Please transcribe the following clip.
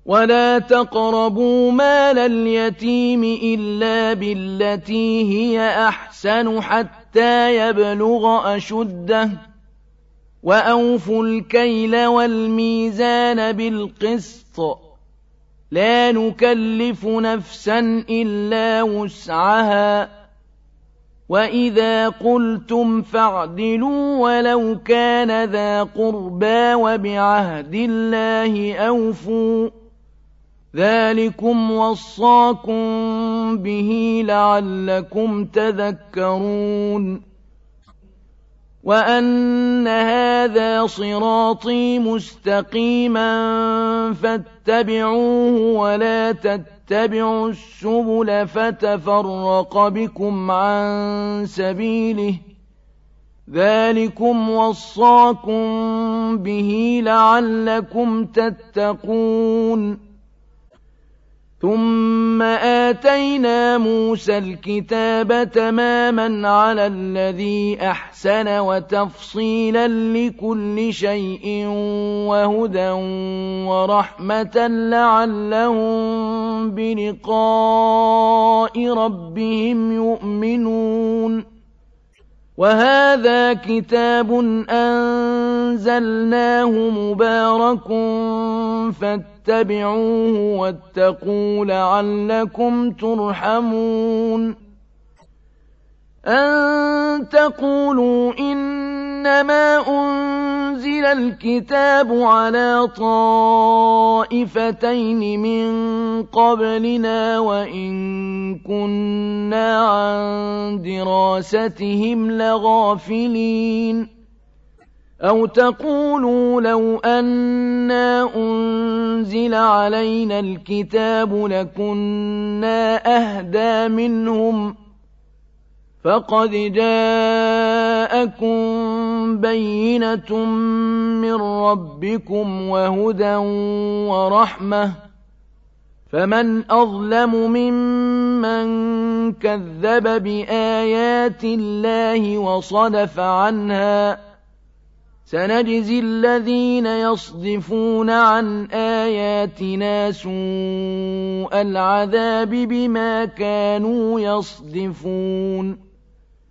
ولا تقربوا مال اليتيم إلا بالتي هي أحسن حتى يبلغ أشده وأوفوا الكيل والميزان بالقسط لا نكلف نفسا إلا وسعها وإذا قلتم فاعدلوا ولو كان ذا قربى وبعهد الله أوفوا ذلكم وصاكم به لعلكم تذكرون وأن هذا صراطي مستقيما فاتبعوه ولا تتبعوا السبل فتفرق بكم عن سبيله ذلكم وصاكم به لعلكم تتقون ثم آتينا موسى الكتاب تماما على الذي أحسن وتفصيلا لكل شيء وهدى ورحمة لعلهم بلقاء ربهم يؤمنون وهذا كتاب أنزلناه مبارك فاتبعوه واتقوا لعلكم ترحمون أن تقولوا إنما أنزل الكتاب على طائفتين من قبلنا وإن كنا عن دراستهم لغافلين أو تقولوا لو أنا أنزل علينا الكتاب لكنا أهدى منهم فقد جاءكم بينة من ربكم وهدى ورحمة فمن أظلم ممن كذب بآيات الله وصدف عنها سنجزي الذين يصدفون عن آياتنا سوء العذاب بما كانوا يصدفون